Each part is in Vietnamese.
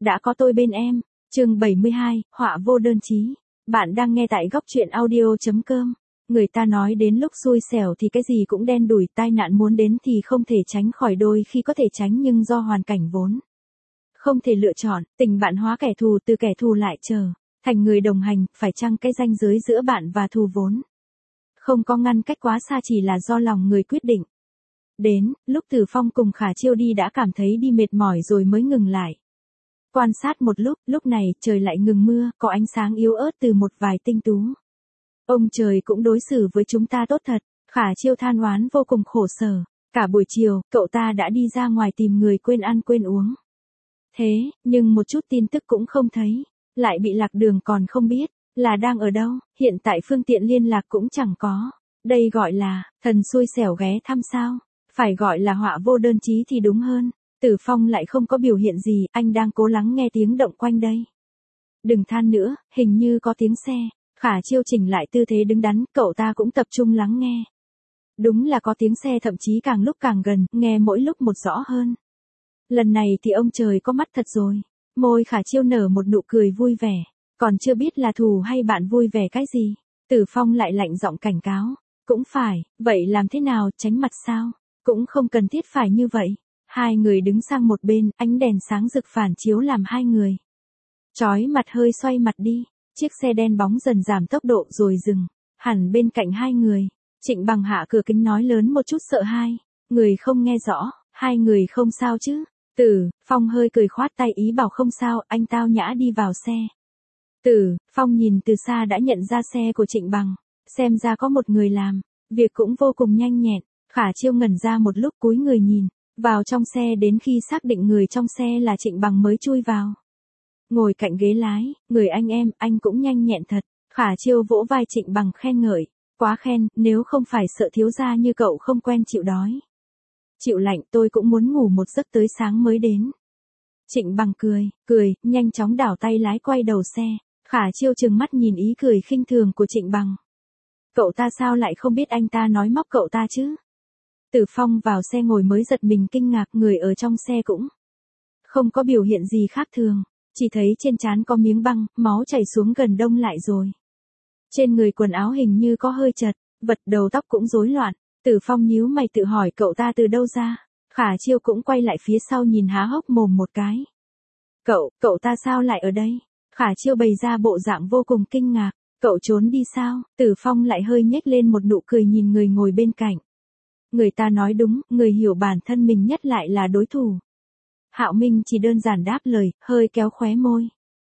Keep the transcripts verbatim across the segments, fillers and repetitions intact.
đã có tôi bên em. Chương bảy mươi hai, họa vô đơn chí. Bạn đang nghe tại góc truyện audio chấm com. Người ta nói đến lúc xui xẻo thì cái gì cũng đen đủi, tai nạn muốn đến thì không thể tránh khỏi, đôi khi có thể tránh nhưng do hoàn cảnh vốn không thể lựa chọn, tình bạn hóa kẻ thù, từ kẻ thù lại trở thành người đồng hành, phải chăng cái ranh giới giữa bạn và thù vốn không có ngăn cách quá xa, chỉ là do lòng người quyết định. Đến lúc Tử Phong cùng Khả Chiêu đi đã cảm thấy đi mệt mỏi rồi mới ngừng lại. Quan sát một lúc, lúc này trời lại ngừng mưa, có ánh sáng yếu ớt từ một vài tinh tú. Ông trời cũng đối xử với chúng ta tốt thật. Khả Chiêu than oán vô cùng khổ sở. Cả buổi chiều, cậu ta đã đi ra ngoài tìm người quên ăn quên uống. Thế, nhưng một chút tin tức cũng không thấy. Lại bị lạc đường còn không biết là đang ở đâu, hiện tại phương tiện liên lạc cũng chẳng có. Đây gọi là thần xui xẻo ghé thăm sao? Phải gọi là họa vô đơn chí thì đúng hơn. Tử Phong lại không có biểu hiện gì, anh đang cố lắng nghe tiếng động quanh đây. Đừng than nữa, hình như có tiếng xe. Khả Chiêu chỉnh lại tư thế đứng đắn, cậu ta cũng tập trung lắng nghe. Đúng là có tiếng xe, thậm chí càng lúc càng gần, nghe mỗi lúc một rõ hơn. Lần này thì ông trời có mắt thật rồi. Môi Khả Chiêu nở một nụ cười vui vẻ. Còn chưa biết là thù hay bạn vui vẻ cái gì. Tử Phong lại lạnh giọng cảnh cáo. Cũng phải, vậy làm thế nào, tránh mặt sao? Cũng không cần thiết phải như vậy. Hai người đứng sang một bên, ánh đèn sáng rực phản chiếu làm hai người chói mặt hơi xoay mặt đi. Chiếc xe đen bóng dần giảm tốc độ rồi dừng hẳn bên cạnh hai người. Trịnh Bằng hạ cửa kính nói lớn một chút sợ hai người không nghe rõ. Hai người không sao chứ? Tử Phong hơi cười khoát tay ý bảo không sao, anh tao nhã đi vào xe. Tử Phong nhìn từ xa đã nhận ra xe của Trịnh Bằng. Xem ra có một người làm việc cũng vô cùng nhanh nhẹn. Khả Chiêu ngẩn ra một lúc, cúi người nhìn vào trong xe, đến khi xác định người trong xe là Trịnh Bằng mới chui vào. Ngồi cạnh ghế lái, người anh em, anh cũng nhanh nhẹn thật. Khả Chiêu vỗ vai Trịnh Bằng khen ngợi. Quá khen, nếu không phải sợ thiếu gia như cậu không quen chịu đói chịu lạnh, tôi cũng muốn ngủ một giấc tới sáng mới đến. Trịnh Bằng cười, cười, nhanh chóng đảo tay lái quay đầu xe. Khả Chiêu trừng mắt nhìn ý cười khinh thường của Trịnh Bằng. Cậu ta sao lại không biết anh ta nói móc cậu ta chứ? Tử Phong vào xe ngồi mới giật mình kinh ngạc, người ở trong xe cũng không có biểu hiện gì khác thường. Chỉ thấy trên trán có miếng băng, máu chảy xuống gần đông lại rồi. Trên người quần áo hình như có hơi chật, vật đầu tóc cũng rối loạn. Tử Phong nhíu mày tự hỏi cậu ta từ đâu ra. Khả Chiêu cũng quay lại phía sau nhìn há hốc mồm một cái. Cậu, cậu ta sao lại ở đây? Khả Chiêu bày ra bộ dạng vô cùng kinh ngạc. Cậu trốn đi sao? Tử Phong lại hơi nhếch lên một nụ cười nhìn người ngồi bên cạnh. Người ta nói đúng, người hiểu bản thân mình nhất lại là đối thủ. Hạo Minh chỉ đơn giản đáp lời, hơi kéo khóe môi.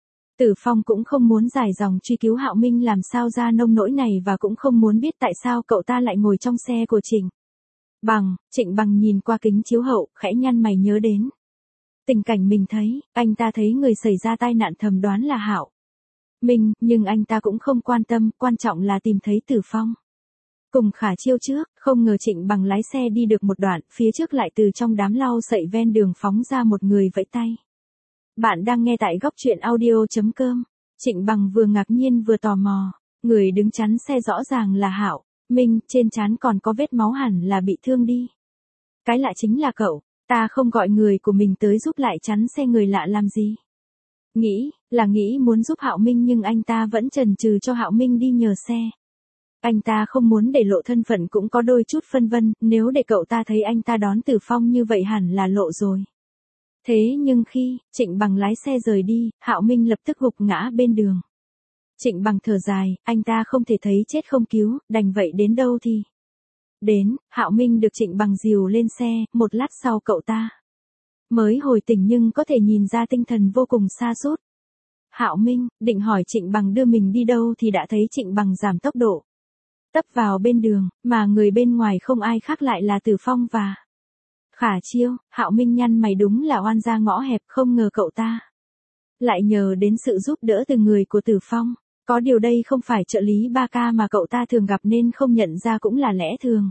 Tử Phong cũng không muốn dài dòng truy cứu Hạo Minh làm sao ra nông nỗi này, và cũng không muốn biết tại sao cậu ta lại ngồi trong xe của Trịnh Bằng. Trịnh Bằng nhìn qua kính chiếu hậu, khẽ nhăn mày nhớ đến tình cảnh mình thấy. Anh ta thấy người xảy ra tai nạn thầm đoán là Hạo Minh, nhưng anh ta cũng không quan tâm, quan trọng là tìm thấy Tử Phong cùng Khả Chiêu trước. Không ngờ Trịnh Bằng lái xe đi được một đoạn, phía trước lại từ trong đám lau sậy ven đường phóng ra một người vẫy tay. Bạn đang nghe tại góc truyện audio chấm com. Trịnh Bằng vừa ngạc nhiên vừa tò mò. Người đứng chắn xe rõ ràng là Hạo Minh, trên trán còn có vết máu, hẳn là bị thương đi. Cái lạ chính là cậu ta không gọi người của mình tới giúp lại chắn xe người lạ làm gì? Nghĩ là nghĩ muốn giúp Hạo Minh, nhưng anh ta vẫn chần chừ cho Hạo Minh đi nhờ xe. Anh ta không muốn để lộ thân phận, cũng có đôi chút phân vân, nếu để cậu ta thấy anh ta đón Tử Phong như vậy hẳn là lộ rồi. Thế nhưng khi Trịnh Bằng lái xe rời đi, Hạo Minh lập tức gục ngã bên đường. Trịnh Bằng thở dài, anh ta không thể thấy chết không cứu, đành vậy đến đâu thì đến. Hạo Minh được Trịnh Bằng dìu lên xe, một lát sau cậu ta mới hồi tỉnh, nhưng có thể nhìn ra tinh thần vô cùng sa sút. Hạo Minh định hỏi Trịnh Bằng đưa mình đi đâu thì đã thấy Trịnh Bằng giảm tốc độ, tấp vào bên đường, mà người bên ngoài không ai khác lại là Tử Phong và Khả Chiêu. Hạo Minh nhăn mày, đúng là oan gia ngõ hẹp, không ngờ cậu ta lại nhờ đến sự giúp đỡ từ người của Tử Phong. Có điều đây không phải trợ lý ba ca mà cậu ta thường gặp nên không nhận ra cũng là lẽ thường.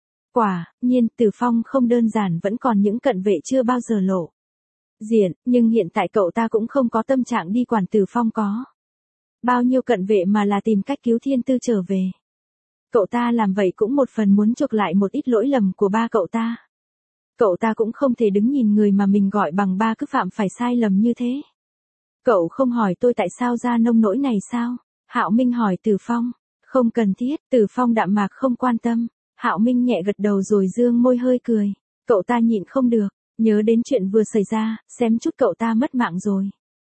Quả nhiên Tử Phong không đơn giản, vẫn còn những cận vệ chưa bao giờ lộ diện, nhưng hiện tại cậu ta cũng không có tâm trạng đi quản Tử Phong có bao nhiêu cận vệ, mà là tìm cách cứu Thiên Tư trở về. Cậu ta làm vậy cũng một phần muốn chuộc lại một ít lỗi lầm của ba cậu ta. Cậu ta cũng không thể đứng nhìn người mà mình gọi bằng ba cứ phạm phải sai lầm như thế. Cậu không hỏi tôi tại sao ra nông nỗi này sao? Hạo Minh hỏi Từ Phong. Không cần thiết, Từ Phong đạm mạc không quan tâm. Hạo Minh nhẹ gật đầu rồi dương môi hơi cười. Cậu ta nhịn không được, nhớ đến chuyện vừa xảy ra, xém chút cậu ta mất mạng rồi.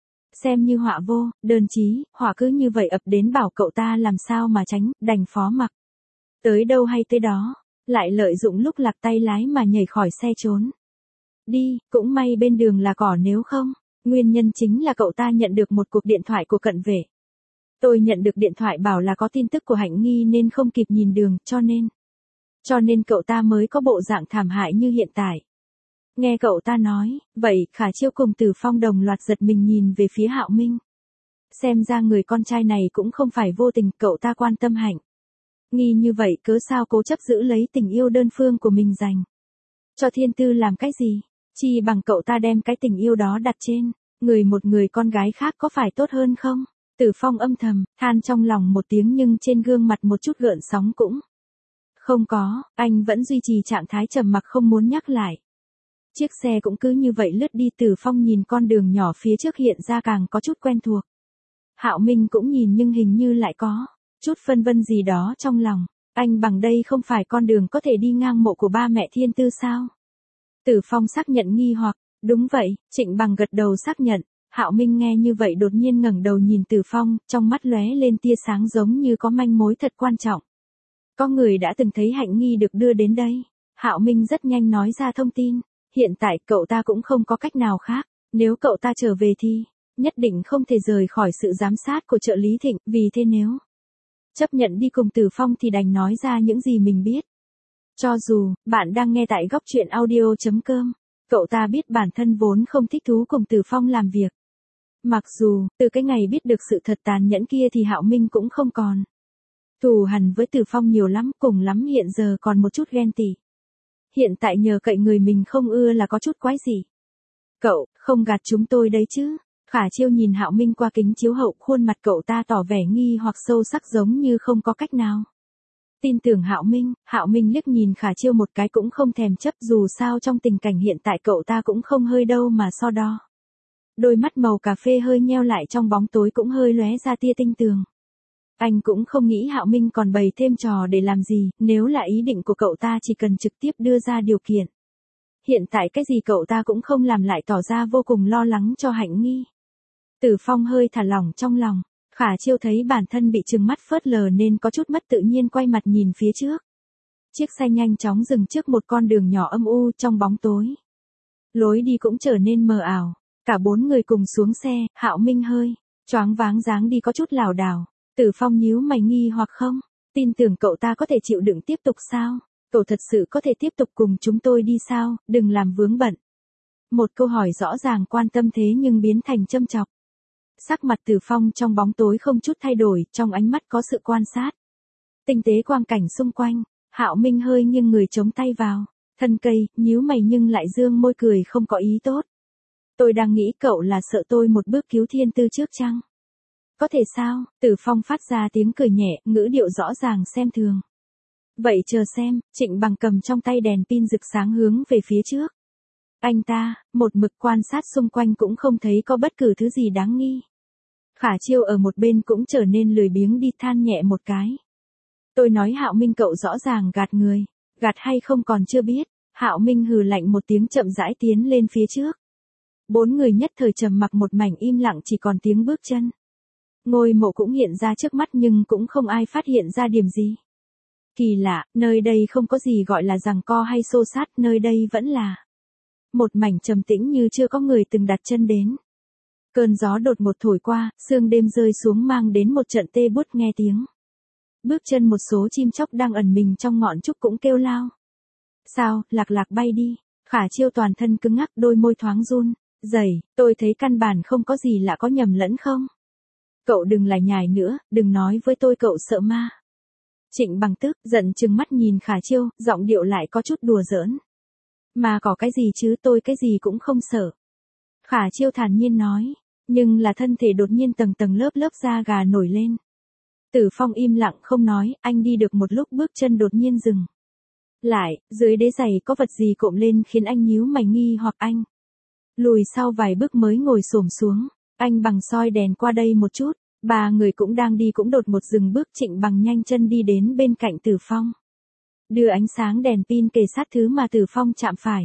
Xem như họa vô, đơn chí, họa cứ như vậy ập đến bảo cậu ta làm sao mà tránh, đành phó mặc. Tới đâu hay tới đó, lại lợi dụng lúc lạc tay lái mà nhảy khỏi xe trốn. Đi, cũng may bên đường là cỏ nếu không, nguyên nhân chính là cậu ta nhận được một cuộc điện thoại của cận vệ. Tôi nhận được điện thoại bảo là có tin tức của Hạnh Nghi nên không kịp nhìn đường, cho nên... Cho nên cậu ta mới có bộ dạng thảm hại như hiện tại. Nghe cậu ta nói, vậy Khả Chiêu cùng Từ Phong đồng loạt giật mình nhìn về phía Hạo Minh. Xem ra người con trai này cũng không phải vô tình, cậu ta quan tâm Hạnh Nghi như vậy cớ sao cố chấp giữ lấy tình yêu đơn phương của mình dành cho Thiên Tư làm cái gì, chi bằng cậu ta đem cái tình yêu đó đặt trên người một người con gái khác có phải tốt hơn không? Từ Phong âm thầm, than trong lòng một tiếng nhưng trên gương mặt một chút gợn sóng cũng không có, anh vẫn duy trì trạng thái trầm mặc không muốn nhắc lại. Chiếc xe cũng cứ như vậy lướt đi. Từ Phong nhìn con đường nhỏ phía trước hiện ra càng có chút quen thuộc. Hạo Minh cũng nhìn nhưng hình như lại có chút phân vân gì đó trong lòng. Anh bằng đây không phải con đường có thể đi ngang mộ của ba mẹ Thiên Tư sao? Từ Phong xác nhận nghi hoặc, đúng vậy, Trịnh Bằng gật đầu xác nhận. Hạo Minh nghe như vậy đột nhiên ngẩng đầu nhìn Từ Phong, trong mắt lóe lên tia sáng giống như có manh mối thật quan trọng. Có người đã từng thấy Hạnh Nghi được đưa đến đây. Hạo Minh rất nhanh nói ra thông tin. Hiện tại cậu ta cũng không có cách nào khác. Nếu cậu ta trở về thì nhất định không thể rời khỏi sự giám sát của trợ lý Thịnh. Vì thế nếu chấp nhận đi cùng Từ Phong thì đành nói ra những gì mình biết. Cho dù bạn đang nghe tại góc truyện audio chấm com, cậu ta biết bản thân vốn không thích thú cùng Từ Phong làm việc. Mặc dù từ cái ngày biết được sự thật tàn nhẫn kia thì Hạo Minh cũng không còn thù hằn với Từ Phong nhiều lắm, cùng lắm hiện giờ còn một chút ghen tị. Hiện tại nhờ cậy người mình không ưa là có chút quái gì. Cậu, không gạt chúng tôi đấy chứ? Khả Chiêu nhìn Hạo Minh qua kính chiếu hậu, khuôn mặt cậu ta tỏ vẻ nghi hoặc sâu sắc giống như không có cách nào tin tưởng Hạo Minh. Hạo Minh liếc nhìn Khả Chiêu một cái cũng không thèm chấp, dù sao trong tình cảnh hiện tại cậu ta cũng không hơi đâu mà so đo. Đôi mắt màu cà phê hơi nheo lại trong bóng tối cũng hơi lóe ra tia tinh tường. Anh cũng không nghĩ Hạo Minh còn bày thêm trò để làm gì, nếu là ý định của cậu ta chỉ cần trực tiếp đưa ra điều kiện. Hiện tại cái gì cậu ta cũng không làm lại tỏ ra vô cùng lo lắng cho Hạnh Nghi. Từ Phong hơi thả lỏng trong lòng, Khả Chiêu thấy bản thân bị trừng mắt phớt lờ nên có chút mất tự nhiên quay mặt nhìn phía trước. Chiếc xe nhanh chóng dừng trước một con đường nhỏ âm u trong bóng tối. Lối đi cũng trở nên mờ ảo, cả bốn người cùng xuống xe, Hạo Minh hơi choáng váng dáng đi có chút lảo đảo. Từ Phong nhíu mày nghi hoặc không, tin tưởng cậu ta có thể chịu đựng tiếp tục sao? Cậu thật sự có thể tiếp tục cùng chúng tôi đi sao, đừng làm vướng bận. Một câu hỏi rõ ràng quan tâm thế nhưng biến thành châm chọc. Sắc mặt Từ Phong trong bóng tối không chút thay đổi, trong ánh mắt có sự quan sát tinh tế quang cảnh xung quanh. Hạo Minh hơi nghiêng người chống tay vào thân cây, nhíu mày nhưng lại dương môi cười không có ý tốt. Tôi đang nghĩ cậu là sợ tôi một bước cứu Thiên Tư trước chăng? Có thể sao? Từ Phong phát ra tiếng cười nhẹ, ngữ điệu rõ ràng xem thường. Vậy chờ xem. Trịnh Bằng cầm trong tay đèn pin rực sáng hướng về phía trước. Anh ta một mực quan sát xung quanh cũng không thấy có bất cứ thứ gì đáng nghi. Khả Chiêu ở một bên cũng trở nên lười biếng đi, than nhẹ một cái. Tôi nói Hạo Minh cậu rõ ràng gạt người, gạt hay không còn chưa biết. Hạo Minh hừ lạnh một tiếng chậm rãi tiến lên phía trước. Bốn người nhất thời trầm mặc một mảnh im lặng, chỉ còn tiếng bước chân. Ngôi mộ cũng hiện ra trước mắt nhưng cũng không ai phát hiện ra điểm gì kỳ lạ. Nơi đây không có gì gọi là giằng co hay xô xát, nơi đây vẫn là một mảnh trầm tĩnh như chưa có người từng đặt chân đến. Cơn gió đột ngột thổi qua, sương đêm rơi xuống mang đến một trận tê buốt. Nghe tiếng bước chân một số chim chóc đang ẩn mình trong ngọn trúc cũng kêu lao. Sao, lạc lạc bay đi. Khả Chiêu toàn thân cứng ngắc, đôi môi thoáng run rẩy. Tôi thấy căn bản không có gì lạ, có nhầm lẫn không? Cậu đừng lải nhải nữa, đừng nói với tôi cậu sợ ma. Trịnh Bằng tức giận trừng mắt nhìn Khả Chiêu, giọng điệu lại có chút đùa giỡn. Mà có cái gì chứ, tôi cái gì cũng không sợ. Khả Chiêu thản nhiên nói, nhưng là thân thể đột nhiên tầng tầng lớp lớp da gà nổi lên. Từ Phong im lặng không nói, anh đi được một lúc bước chân đột nhiên dừng lại, dưới đế giày có vật gì cộm lên khiến anh nhíu mày nghi hoặc. Anh lùi sau vài bước mới ngồi xổm xuống. Anh Bằng soi đèn qua đây một chút, ba người cũng đang đi cũng đột một dừng bước. Trịnh Bằng nhanh chân đi đến bên cạnh Tử Phong. Đưa ánh sáng đèn pin kề sát thứ mà Tử Phong chạm phải.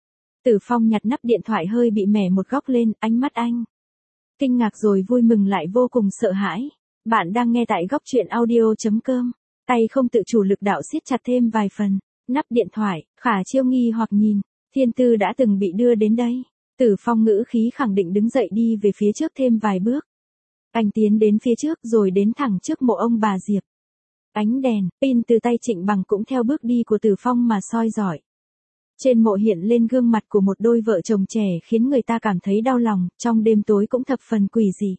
Tử Phong nhặt nắp điện thoại hơi bị mẻ một góc lên, ánh mắt anh kinh ngạc rồi vui mừng lại vô cùng sợ hãi. Bạn đang nghe tại góc truyện audio.com. Tay không tự chủ lực đạo siết chặt thêm vài phần. Nắp điện thoại, Khả Chiêu nghi hoặc nhìn. Thiên Tư đã từng bị đưa đến đây. Tử Phong ngữ khí khẳng định đứng dậy đi về phía trước thêm vài bước. Anh tiến đến phía trước rồi đến thẳng trước mộ ông bà Diệp. Ánh đèn, pin từ tay Trịnh Bằng cũng theo bước đi của Tử Phong mà soi rọi. Trên mộ hiện lên gương mặt của một đôi vợ chồng trẻ khiến người ta cảm thấy đau lòng, trong đêm tối cũng thập phần quỷ dị.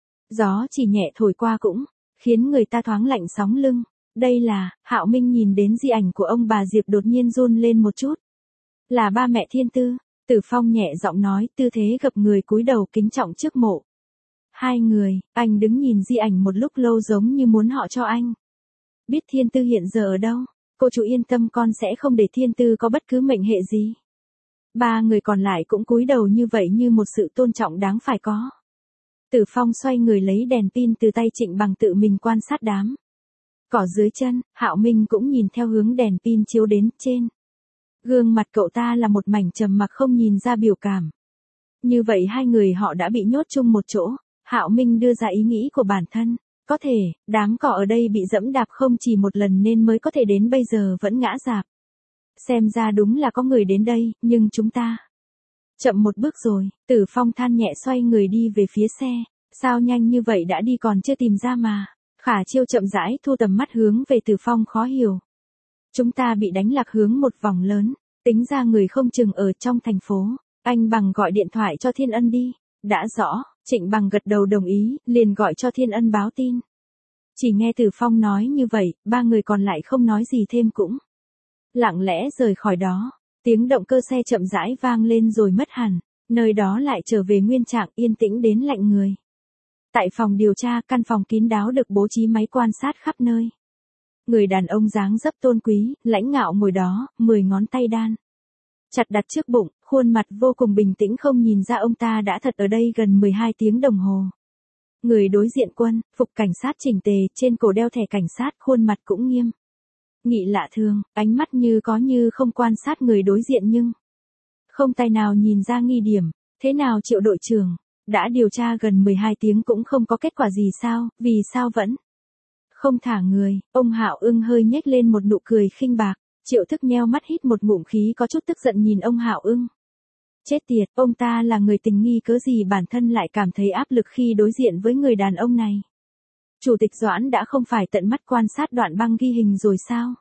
Gió chỉ nhẹ thổi qua cũng khiến người ta thoáng lạnh sóng lưng. Đây là, Hạo Minh nhìn đến di ảnh của ông bà Diệp đột nhiên run lên một chút. Là ba mẹ Thiên Tư, Tử Phong nhẹ giọng nói, tư thế gập người cúi đầu kính trọng trước mộ. Hai người, anh đứng nhìn di ảnh một lúc lâu giống như muốn họ cho anh biết Thiên Tư hiện giờ ở đâu. Cô chủ yên tâm, con sẽ không để Thiên Tư có bất cứ mệnh hệ gì. Ba người còn lại cũng cúi đầu như vậy như một sự tôn trọng đáng phải có. Tử Phong xoay người lấy đèn pin từ tay Trịnh Bằng tự mình quan sát đám cỏ dưới chân. Hạo Minh cũng nhìn theo hướng đèn pin chiếu đến. Trên gương mặt cậu ta là một mảnh trầm mặc không nhìn ra biểu cảm. Như vậy hai người họ đã bị nhốt chung một chỗ. Hạo Minh đưa ra ý nghĩ của bản thân. Có thể, đám cỏ ở đây bị dẫm đạp không chỉ một lần nên mới có thể đến bây giờ vẫn ngã rạp. Xem ra đúng là có người đến đây, nhưng chúng ta chậm một bước rồi. Tử Phong than nhẹ xoay người đi về phía xe. Sao nhanh như vậy đã đi còn chưa tìm ra mà. Khả Chiêu chậm rãi thu tầm mắt hướng về Tử Phong khó hiểu. Chúng ta bị đánh lạc hướng một vòng lớn. Tính ra người không chừng ở trong thành phố. Anh Bằng gọi điện thoại cho Thiên Ân đi. Đã rõ. Trịnh Bằng gật đầu đồng ý, liền gọi cho Thiên Ân báo tin. Chỉ nghe Tử Phong nói như vậy, ba người còn lại không nói gì thêm cũng lặng lẽ rời khỏi đó. Tiếng động cơ xe chậm rãi vang lên rồi mất hẳn, nơi đó lại trở về nguyên trạng yên tĩnh đến lạnh người. Tại phòng điều tra, căn phòng kín đáo được bố trí máy quan sát khắp nơi. Người đàn ông dáng dấp tôn quý, lãnh ngạo ngồi đó, mười ngón tay đan chặt đặt trước bụng, khuôn mặt vô cùng bình tĩnh, không nhìn ra ông ta đã thật ở đây gần mười hai tiếng đồng hồ. Người đối diện quân, phục cảnh sát chỉnh tề, trên cổ đeo thẻ cảnh sát, khuôn mặt cũng nghiêm nghị lạ thường, ánh mắt như có như không quan sát người đối diện nhưng không tài nào nhìn ra nghi điểm. Thế nào Triệu đội trưởng, đã điều tra gần mười hai tiếng cũng không có kết quả gì sao, vì sao vẫn không thả người? Ông Hạo Ưng hơi nhếch lên một nụ cười khinh bạc. Triệu Thức nheo mắt hít một ngụm khí có chút tức giận nhìn ông Hạo Ưng. Chết tiệt, ông ta là người tình nghi cớ gì bản thân lại cảm thấy áp lực khi đối diện với người đàn ông này. Chủ tịch Doãn đã không phải tận mắt quan sát đoạn băng ghi hình rồi sao?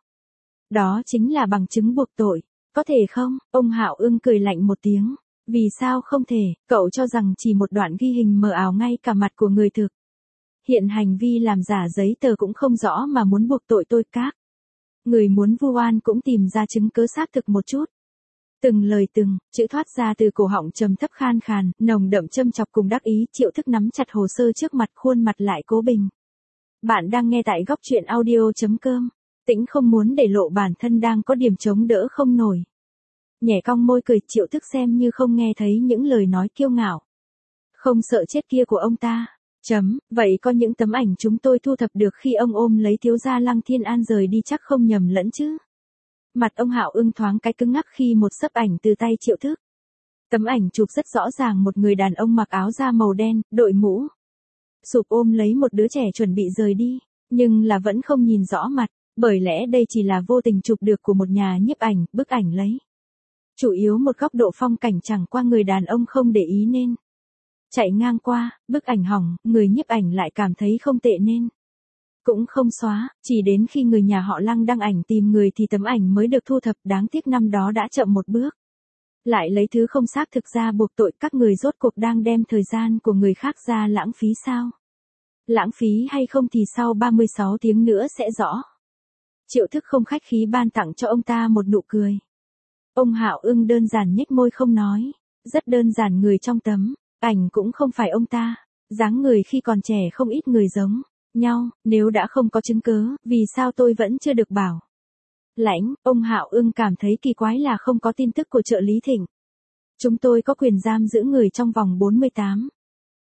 Đó chính là bằng chứng buộc tội. Có thể không? Ông Hạo Ưng cười lạnh một tiếng. Vì sao không thể? Cậu cho rằng chỉ một đoạn ghi hình mờ ảo ngay cả mặt của người thực hiện hành vi làm giả giấy tờ cũng không rõ mà muốn buộc tội tôi? Các người muốn vu oan cũng tìm ra chứng cứ xác thực một chút. Từng lời từng chữ thoát ra từ cổ họng trầm thấp khan khàn, nồng đậm châm chọc cùng đắc ý. Triệu Thức nắm chặt hồ sơ trước mặt, khuôn mặt lại cố bình. Bạn đang nghe tại góc truyện audio.com. Tĩnh không muốn để lộ bản thân đang có điểm chống đỡ không nổi. Nhẻ cong môi cười, Triệu Thức xem như không nghe thấy những lời nói kiêu ngạo không sợ chết kia của ông ta. Chấm, vậy có những tấm ảnh chúng tôi thu thập được khi ông ôm lấy thiếu gia Lăng Thiên An rời đi chắc không nhầm lẫn chứ? Mặt ông Hạo Ưng thoáng cái cứng ngắc khi một xấp ảnh từ tay Triệu Thức. Tấm ảnh chụp rất rõ ràng một người đàn ông mặc áo da màu đen, đội mũ sụp ôm lấy một đứa trẻ chuẩn bị rời đi, nhưng là vẫn không nhìn rõ mặt, bởi lẽ đây chỉ là vô tình chụp được của một nhà nhiếp ảnh. Bức ảnh lấy chủ yếu một góc độ phong cảnh, chẳng qua người đàn ông không để ý nên chạy ngang qua. Bức ảnh hỏng, người nhiếp ảnh lại cảm thấy không tệ nên cũng không xóa, chỉ đến khi người nhà họ Lăng đăng ảnh tìm người thì tấm ảnh mới được thu thập. Đáng tiếc năm đó đã chậm một bước, lại lấy thứ không xác thực ra buộc tội. Các người rốt cuộc đang đem thời gian của người khác ra lãng phí sao? Lãng phí hay không thì sau ba mươi sáu tiếng nữa sẽ rõ. Triệu Thức không khách khí ban tặng cho ông ta một nụ cười. Ông Hạo Ưng đơn giản nhếch môi không nói. Rất đơn giản, người trong tấm ảnh cũng không phải ông ta. Dáng người khi còn trẻ không ít người giống nhau, nếu đã không có chứng cứ, vì sao tôi vẫn chưa được bảo lãnh? Ông Hạo Ưng cảm thấy kỳ quái là không có tin tức của trợ lý Thịnh. Chúng tôi có quyền giam giữ người trong vòng bốn mươi tám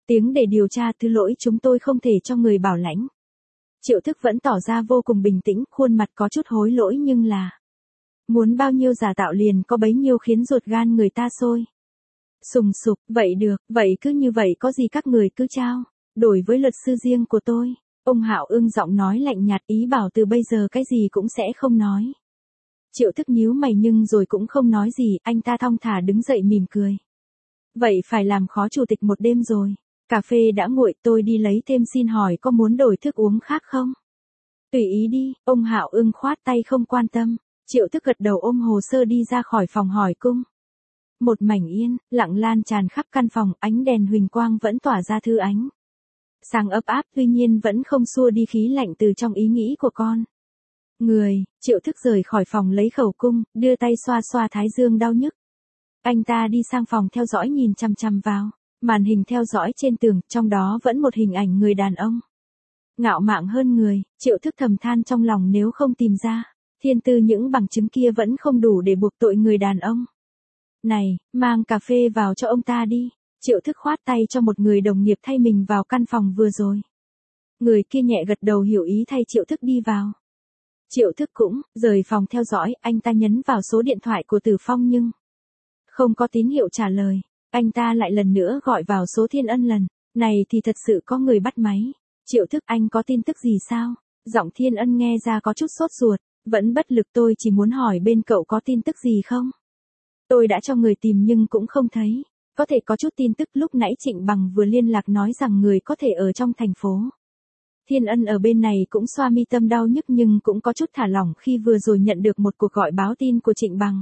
Tiếng để điều tra thứ lỗi chúng tôi không thể cho người bảo lãnh. Triệu Thức vẫn tỏ ra vô cùng bình tĩnh, khuôn mặt có chút hối lỗi nhưng là muốn bao nhiêu giả tạo liền có bấy nhiêu khiến ruột gan người ta sôi sùng sục. Vậy được, vậy cứ như vậy có gì các người cứ trao đổi với luật sư riêng của tôi. Ông Hạo Ưng giọng nói lạnh nhạt, ý bảo từ bây giờ cái gì cũng sẽ không nói. Triệu Thức nhíu mày nhưng rồi cũng không nói gì, anh ta thong thả đứng dậy mỉm cười. Vậy phải làm khó chủ tịch một đêm rồi. Cà phê đã nguội, tôi đi lấy thêm, xin hỏi có muốn đổi thức uống khác không? Tùy ý đi, ông Hạo Ưng khoát tay không quan tâm. Triệu Thức gật đầu ôm hồ sơ đi ra khỏi phòng hỏi cung. Một mảnh yên, lặng lan tràn khắp căn phòng, ánh đèn huỳnh quang vẫn tỏa ra thư ánh sáng ấm áp, tuy nhiên vẫn không xua đi khí lạnh từ trong ý nghĩ của con người. Triệu Thức rời khỏi phòng lấy khẩu cung, đưa tay xoa xoa thái dương đau nhức. Anh ta đi sang phòng theo dõi, nhìn chằm chằm vào màn hình theo dõi trên tường, trong đó vẫn một hình ảnh người đàn ông ngạo mạn hơn người. Triệu Thức thầm than trong lòng, nếu không tìm ra thiên tư những bằng chứng kia vẫn không đủ để buộc tội người đàn ông này. Mang cà phê vào cho ông ta đi. Triệu Thức khoát tay cho một người đồng nghiệp thay mình vào căn phòng vừa rồi. Người kia nhẹ gật đầu hiểu ý thay Triệu Thức đi vào. Triệu Thức cũng rời phòng theo dõi, anh ta nhấn vào số điện thoại của Tử Phong nhưng không có tín hiệu trả lời. Anh ta lại lần nữa gọi vào số Thiên Ân, lần này thì thật sự có người bắt máy. Triệu Thức, anh có tin tức gì sao? Giọng Thiên Ân nghe ra có chút sốt ruột, vẫn bất lực, tôi chỉ muốn hỏi bên cậu có tin tức gì không? Tôi đã cho người tìm nhưng cũng không thấy. Có thể có chút tin tức, lúc nãy Trịnh Bằng vừa liên lạc nói rằng người có thể ở trong thành phố. Thiên Ân ở bên này cũng xoa mi tâm đau nhức nhưng cũng có chút thả lỏng khi vừa rồi nhận được một cuộc gọi báo tin của Trịnh Bằng.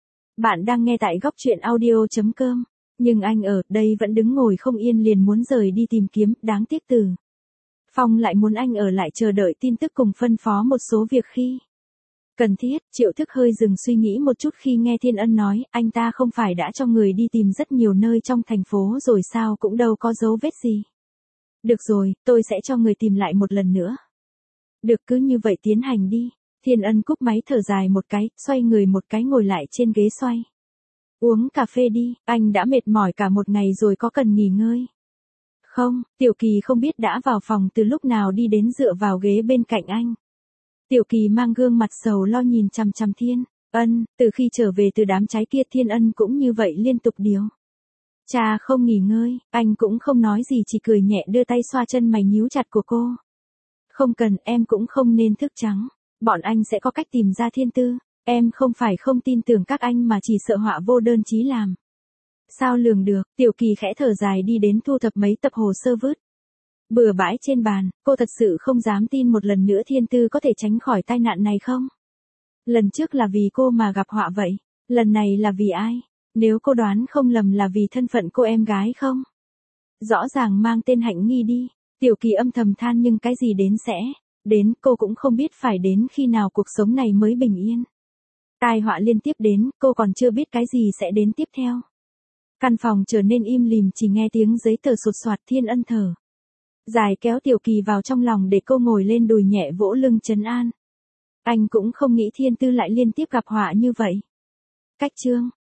Bạn đang nghe tại góc truyện audio.com. Nhưng anh ở đây vẫn đứng ngồi không yên, liền muốn rời đi tìm kiếm, đáng tiếc Tử Phong lại muốn anh ở lại chờ đợi tin tức cùng phân phó một số việc khi cần thiết. Triệu Thức hơi dừng suy nghĩ một chút khi nghe Thiên Ân nói, anh ta không phải đã cho người đi tìm rất nhiều nơi trong thành phố rồi sao, cũng đâu có dấu vết gì. Được rồi, tôi sẽ cho người tìm lại một lần nữa. Được, cứ như vậy tiến hành đi. Thiên Ân cúp máy thở dài một cái, xoay người một cái ngồi lại trên ghế xoay. Uống cà phê đi, anh đã mệt mỏi cả một ngày rồi, có cần nghỉ ngơi không? Tiểu Kỳ không biết đã vào phòng từ lúc nào đi đến dựa vào ghế bên cạnh anh. Tiểu Kỳ mang gương mặt sầu lo nhìn chằm chằm Thiên Ân, từ khi trở về từ đám cháy kia Thiên Ân cũng như vậy liên tục điều cha không nghỉ ngơi, anh cũng không nói gì, chỉ cười nhẹ đưa tay xoa chân mày nhíu chặt của cô. Không cần, em cũng không nên thức trắng, bọn anh sẽ có cách tìm ra thiên tư, em không phải không tin tưởng các anh mà chỉ sợ họa vô đơn chí làm sao lường được. Tiểu Kỳ khẽ thở dài đi đến thu thập mấy tập hồ sơ vứt bừa bãi trên bàn, cô thật sự không dám tin một lần nữa thiên tư có thể tránh khỏi tai nạn này không? Lần trước là vì cô mà gặp họa vậy, lần này là vì ai? Nếu cô đoán không lầm là vì thân phận cô em gái không? Rõ ràng mang tên Hạnh Nghi đi. Tiểu Kỳ âm thầm than, nhưng cái gì đến sẽ đến, cô cũng không biết phải đến khi nào cuộc sống này mới bình yên. Tai họa liên tiếp đến, cô còn chưa biết cái gì sẽ đến tiếp theo. Căn phòng trở nên im lìm, chỉ nghe tiếng giấy tờ sột soạt. Thiên Ân thở dài kéo Tiểu Kỳ vào trong lòng để cô ngồi lên đùi nhẹ vỗ lưng trấn an. Anh cũng không nghĩ thiên tư lại liên tiếp gặp họa như vậy. Cách chương